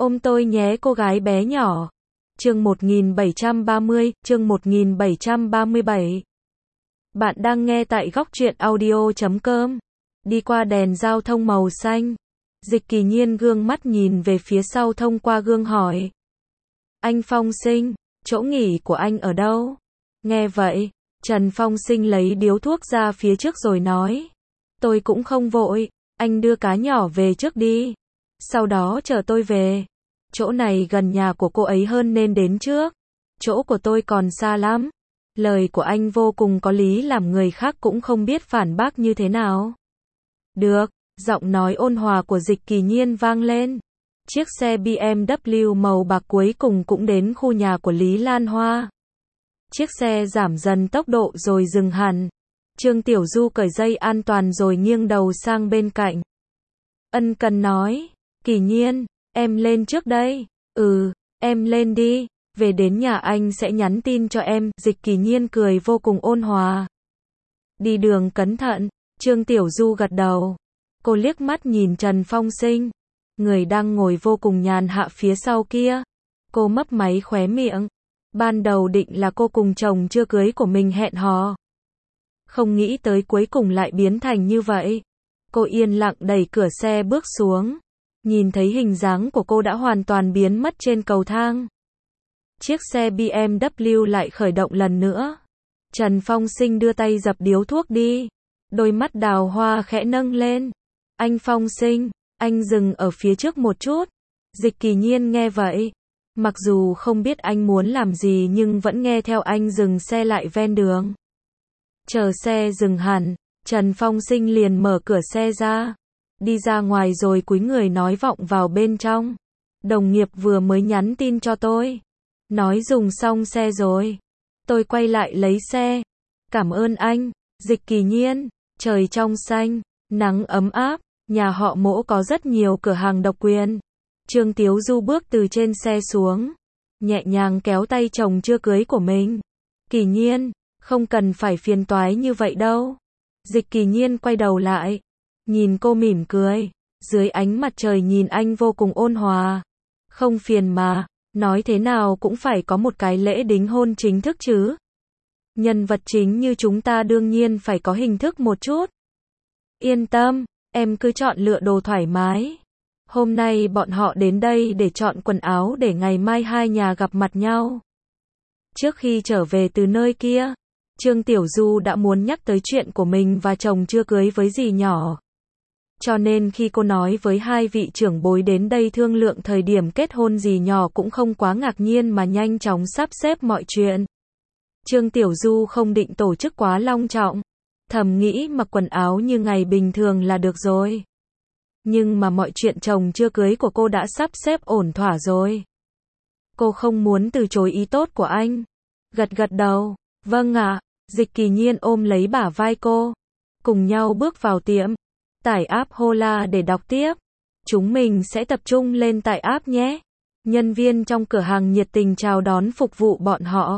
Ôm tôi nhé cô gái bé nhỏ. Chương 1737. Bạn đang nghe tại góc truyện audio.com. Đi qua đèn giao thông màu xanh. Dịch Kỳ Nhiên gương mắt nhìn về phía sau thông qua gương hỏi. Anh Phong Sinh, chỗ nghỉ của anh ở đâu? Nghe vậy, Trần Phong Sinh lấy điếu thuốc ra phía trước rồi nói. Tôi cũng không vội, anh đưa cá nhỏ về trước đi. Sau đó chờ tôi về. Chỗ này gần nhà của cô ấy hơn nên đến trước. Chỗ của tôi còn xa lắm. Lời của anh vô cùng có lý làm người khác cũng không biết phản bác như thế nào. Được, giọng nói ôn hòa của Dịch Kỳ Nhiên vang lên. Chiếc xe BMW màu bạc cuối cùng cũng đến khu nhà của Lý Lan Hoa. Chiếc xe giảm dần tốc độ rồi dừng hẳn. Trương Tiểu Du cởi dây an toàn rồi nghiêng đầu sang bên cạnh. Ân cần nói, Kỳ Nhiên, em lên trước đây. Em lên đi, về đến nhà anh sẽ nhắn tin cho em. Dịch Kỳ Nhiên cười vô cùng ôn hòa. Đi đường cẩn thận, Trương Tiểu Du gật đầu. Cô liếc mắt nhìn Trần Phong Sinh, người đang ngồi vô cùng nhàn hạ phía sau kia. Cô mấp máy khóe miệng. Ban đầu định là cô cùng chồng chưa cưới của mình hẹn hò. Không nghĩ tới cuối cùng lại biến thành như vậy. Cô yên lặng đẩy cửa xe bước xuống. Nhìn thấy hình dáng của cô đã hoàn toàn biến mất trên cầu thang. Chiếc xe BMW lại khởi động lần nữa. Trần Phong Sinh đưa tay dập điếu thuốc đi. Đôi mắt đào hoa khẽ nâng lên. Anh Phong Sinh, anh dừng ở phía trước một chút. Dịch Kỳ Nhiên nghe vậy. Mặc dù không biết anh muốn làm gì nhưng vẫn nghe theo anh dừng xe lại ven đường. Chờ xe dừng hẳn, Trần Phong Sinh liền mở cửa xe ra. Đi ra ngoài rồi cúi người nói vọng vào bên trong. Đồng nghiệp vừa mới nhắn tin cho tôi. Nói dùng xong xe rồi. Tôi quay lại lấy xe. Cảm ơn anh, Dịch Kỳ Nhiên. Trời trong xanh, nắng ấm áp, nhà họ Mỗ có rất nhiều cửa hàng độc quyền. Trương Tiếu Du bước từ trên xe xuống. Nhẹ nhàng kéo tay chồng chưa cưới của mình. Kỳ Nhiên, không cần phải phiền toái như vậy đâu. Dịch Kỳ Nhiên quay đầu lại. Nhìn cô mỉm cười. Dưới ánh mặt trời nhìn anh vô cùng ôn hòa. Không phiền mà, nói thế nào cũng phải có một cái lễ đính hôn chính thức chứ. Nhân vật chính như chúng ta đương nhiên phải có hình thức một chút. Yên tâm, em cứ chọn lựa đồ thoải mái. Hôm nay bọn họ đến đây để chọn quần áo để ngày mai hai nhà gặp mặt nhau. Trước khi trở về từ nơi kia, Trương Tiểu Du đã muốn nhắc tới chuyện của mình và chồng chưa cưới với dì nhỏ. Cho nên khi cô nói với hai vị trưởng bối đến đây thương lượng thời điểm kết hôn dì nhỏ cũng không quá ngạc nhiên mà nhanh chóng sắp xếp mọi chuyện. Trương Tiểu Du không định tổ chức quá long trọng. Thầm nghĩ mặc quần áo như ngày bình thường là được rồi. Nhưng mà mọi chuyện chồng chưa cưới của cô đã sắp xếp ổn thỏa rồi. Cô không muốn từ chối ý tốt của anh. Gật gật đầu. Vâng ạ. Dịch Kỳ Nhiên ôm lấy bả vai cô. Cùng nhau bước vào tiệm. Tải app Hola để đọc tiếp. Chúng mình sẽ tập trung lên tải app nhé. Nhân viên trong cửa hàng nhiệt tình chào đón phục vụ bọn họ.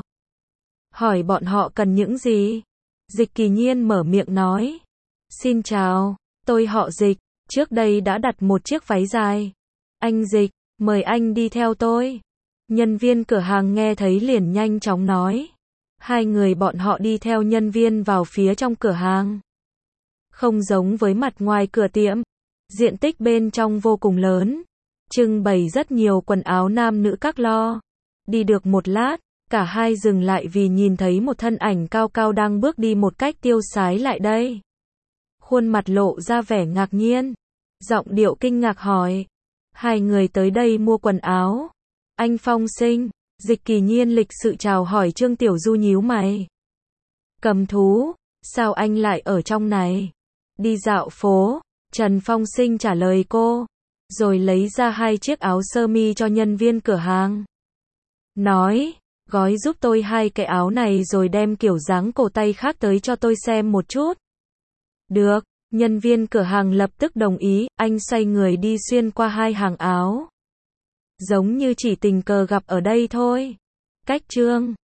Hỏi bọn họ cần những gì. Dịch Kỳ Nhiên mở miệng nói. Xin chào, tôi họ Dịch. Trước đây đã đặt một chiếc váy dài. Anh Dịch, mời anh đi theo tôi. Nhân viên cửa hàng nghe thấy liền nhanh chóng nói. Hai người bọn họ đi theo nhân viên vào phía trong cửa hàng. Không giống với mặt ngoài cửa tiệm. Diện tích bên trong vô cùng lớn. Trưng bày rất nhiều quần áo nam nữ các lo. Đi được một lát, cả hai dừng lại vì nhìn thấy một thân ảnh cao cao đang bước đi một cách tiêu sái lại đây. Khuôn mặt lộ ra vẻ ngạc nhiên. Giọng điệu kinh ngạc hỏi. Hai người tới đây mua quần áo. Anh Phong Sinh. Dịch Kỳ Nhiên lịch sự chào hỏi. Trương Tiểu Du nhíu mày. Cầm thú. Sao anh lại ở trong này? Đi dạo phố. Trần Phong Sinh trả lời cô. Rồi lấy ra hai chiếc áo sơ mi cho nhân viên cửa hàng. Nói. Gói giúp tôi hai cái áo này rồi đem kiểu dáng cổ tay khác tới cho tôi xem một chút. Được, nhân viên cửa hàng lập tức đồng ý, anh xoay người đi xuyên qua hai hàng áo. Giống như chỉ tình cờ gặp ở đây thôi. Cách Trương